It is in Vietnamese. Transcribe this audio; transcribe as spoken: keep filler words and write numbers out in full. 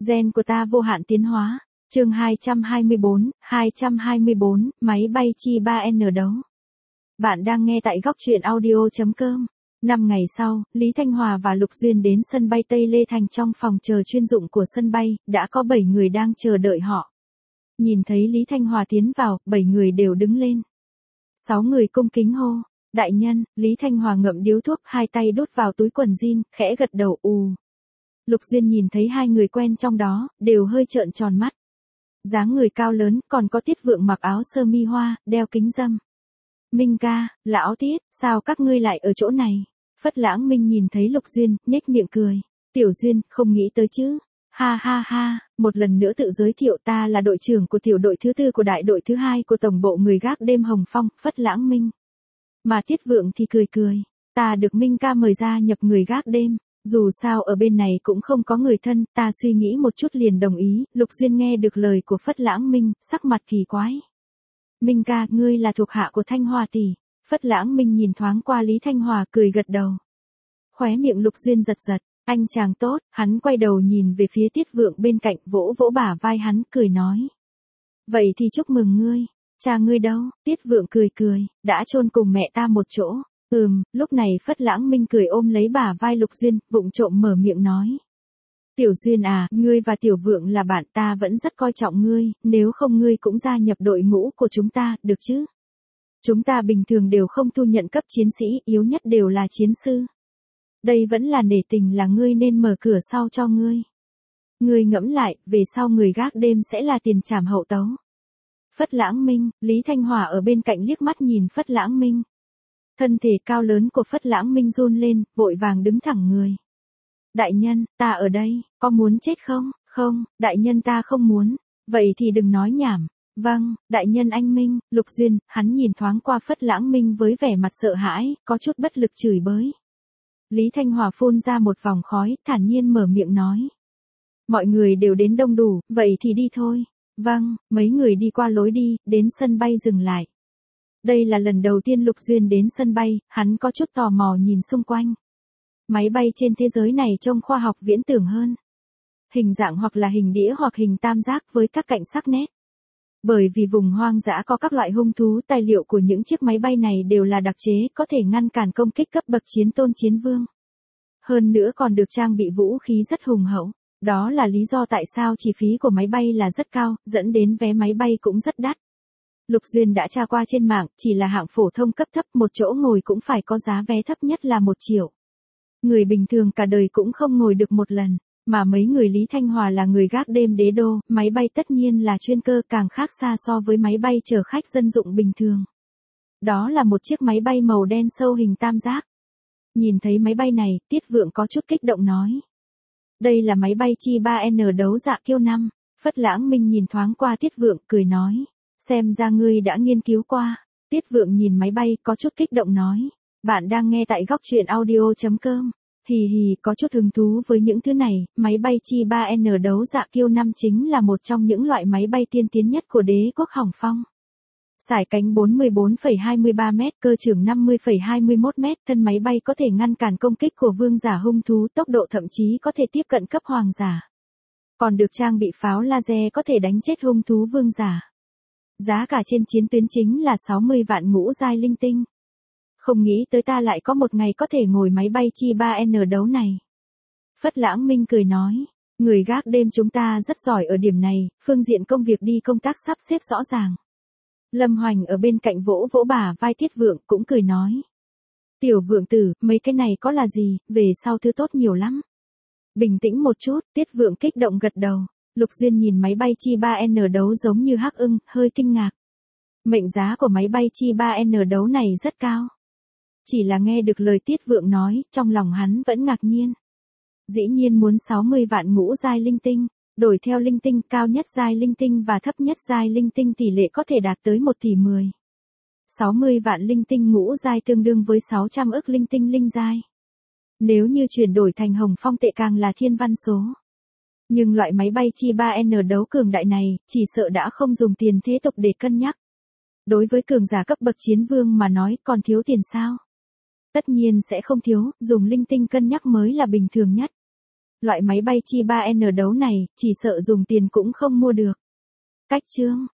Gen của ta vô hạn tiến hóa. Chương hai trăm hai mươi bốn, hai trăm hai mươi bốn, máy bay chi ba N đấu. Bạn đang nghe tại góc truyện audio chấm com. Năm ngày sau, Lý Thanh Hòa và Lục Duyên đến sân bay Tây Lê Thành. Trong phòng chờ chuyên dụng của sân bay, đã có bảy người đang chờ đợi họ. Nhìn thấy Lý Thanh Hòa tiến vào, bảy người đều đứng lên. Sáu người cung kính hô. Đại nhân. Lý Thanh Hòa ngậm điếu thuốc, hai tay đút vào túi quần jean, khẽ gật đầu ù. Lục Duyên nhìn thấy hai người quen trong đó, đều hơi trợn tròn mắt. Dáng người cao lớn, còn có Tiết Vượng mặc áo sơ mi hoa, đeo kính râm. Minh ca, lão Tiết, sao các ngươi lại ở chỗ này? Phất Lãng Minh nhìn thấy Lục Duyên, nhếch miệng cười. Tiểu Duyên, không nghĩ tới chứ. Ha ha ha, một lần nữa tự giới thiệu, ta là đội trưởng của tiểu đội thứ tư của đại đội thứ hai của tổng bộ người gác đêm Hồng Phong, Phất Lãng Minh. Mà Tiết Vượng thì cười cười. Ta được Minh ca mời ra nhập người gác đêm. Dù sao ở bên này cũng không có người thân, ta suy nghĩ một chút liền đồng ý. Lục Duyên nghe được lời của Phất Lãng Minh, sắc mặt kỳ quái. Minh ca, ngươi là thuộc hạ của Thanh Hòa tỷ. Phất Lãng Minh nhìn thoáng qua Lý Thanh Hòa, cười gật đầu. Khóe miệng Lục Duyên giật giật. Anh chàng tốt. Hắn quay đầu nhìn về phía Tiết Vượng bên cạnh, vỗ vỗ bả vai hắn, cười nói. Vậy thì chúc mừng ngươi. Cha ngươi đâu? Tiết Vượng cười cười. Đã chôn cùng mẹ ta một chỗ. Ừm, lúc này Phất Lãng Minh cười ôm lấy bả vai Lục Duyên, vụng trộm mở miệng nói. Tiểu Duyên à, ngươi và Tiểu Vượng là bạn, ta vẫn rất coi trọng ngươi, nếu không ngươi cũng gia nhập đội ngũ của chúng ta, được chứ? Chúng ta bình thường đều không thu nhận cấp chiến sĩ, yếu nhất đều là chiến sư. Đây vẫn là nể tình, là ngươi nên mở cửa sau cho ngươi. Ngươi ngẫm lại, về sau người gác đêm sẽ là tiền trảm hậu tấu. Phất Lãng Minh. Lý Thanh Hòa ở bên cạnh liếc mắt nhìn Phất Lãng Minh. Thân thể cao lớn của Phất Lãng Minh run lên, vội vàng đứng thẳng người. Đại nhân, ta ở đây, có muốn chết không? Không, đại nhân ta không muốn. Vậy thì đừng nói nhảm. Vâng, đại nhân anh Minh. Lục Duyên, hắn nhìn thoáng qua Phất Lãng Minh với vẻ mặt sợ hãi, có chút bất lực chửi bới. Lý Thanh Hòa phun ra một vòng khói, thản nhiên mở miệng nói. Mọi người đều đến đông đủ, vậy thì đi thôi. Vâng, mấy người đi qua lối đi, đến sân bay dừng lại. Đây là lần đầu tiên Lục Duyên đến sân bay, hắn có chút tò mò nhìn xung quanh. Máy bay trên thế giới này trông khoa học viễn tưởng hơn. Hình dạng hoặc là hình đĩa hoặc hình tam giác với các cạnh sắc nét. Bởi vì vùng hoang dã có các loại hung thú, tài liệu của những chiếc máy bay này đều là đặc chế, có thể ngăn cản công kích cấp bậc chiến tôn chiến vương. Hơn nữa còn được trang bị vũ khí rất hùng hậu. Đó là lý do tại sao chi phí của máy bay là rất cao, dẫn đến vé máy bay cũng rất đắt. Lục Duyên đã tra qua trên mạng, chỉ là hạng phổ thông cấp thấp, một chỗ ngồi cũng phải có giá vé thấp nhất là một triệu. Người bình thường cả đời cũng không ngồi được một lần, mà mấy người Lý Thanh Hòa là người gác đêm đế đô, máy bay tất nhiên là chuyên cơ, càng khác xa so với máy bay chở khách dân dụng bình thường. Đó là một chiếc máy bay màu đen sâu hình tam giác. Nhìn thấy máy bay này, Tiết Vượng có chút kích động nói. Đây là máy bay chi ba N đấu dạ kiêu năm. Phất Lãng Minh nhìn thoáng qua Tiết Vượng, cười nói. Xem ra ngươi đã nghiên cứu qua. Tiết Vượng nhìn máy bay, có chút kích động nói. Bạn đang nghe tại góc truyện audio chấm com. Hì hì, có chút hứng thú với những thứ này. Máy bay chi ba N đấu dạ kiêu năm chính là một trong những loại máy bay tiên tiến nhất của đế quốc Hồng Phong. Sải cánh bốn mươi bốn phẩy hai mươi ba mét, cơ trưởng năm mươi phẩy hai mươi mốt mét, thân máy bay có thể ngăn cản công kích của vương giả hung thú, tốc độ thậm chí có thể tiếp cận cấp hoàng giả. Còn được trang bị pháo laser có thể đánh chết hung thú vương giả. Giá cả trên chiến tuyến chính là sáu mươi vạn ngũ giai linh tinh. Không nghĩ tới ta lại có một ngày có thể ngồi máy bay chi ba N đấu này. Phất Lãng Minh cười nói, người gác đêm chúng ta rất giỏi ở điểm này, phương diện công việc đi công tác sắp xếp rõ ràng. Lâm Hoành ở bên cạnh vỗ vỗ bả vai Tiết Vượng, cũng cười nói. Tiểu Vượng tử, mấy cái này có là gì, về sau thứ tốt nhiều lắm. Bình tĩnh một chút, Tiết Vượng kích động gật đầu. Lục Duyên nhìn máy bay chi ba N đấu giống như hắc ưng, hơi kinh ngạc. Mệnh giá của máy bay chi ba N đấu này rất cao. Chỉ là nghe được lời Tiết Vượng nói, trong lòng hắn vẫn ngạc nhiên. Dĩ nhiên muốn sáu mươi vạn ngũ giai linh tinh, đổi theo linh tinh, cao nhất giai linh tinh và thấp nhất giai linh tinh tỷ lệ có thể đạt tới một tỷ mười. sáu mươi vạn linh tinh ngũ giai tương đương với sáu trăm ức linh tinh linh giai. Nếu như chuyển đổi thành Hồng Phong tệ càng là thiên văn số. Nhưng loại máy bay chi ba N đấu cường đại này, chỉ sợ đã không dùng tiền thế tục để cân nhắc. Đối với cường giả cấp bậc chiến vương mà nói, còn thiếu tiền sao? Tất nhiên sẽ không thiếu, dùng linh tinh cân nhắc mới là bình thường nhất. loại máy bay chi ba N đấu này, chỉ sợ dùng tiền cũng không mua được. Cách chương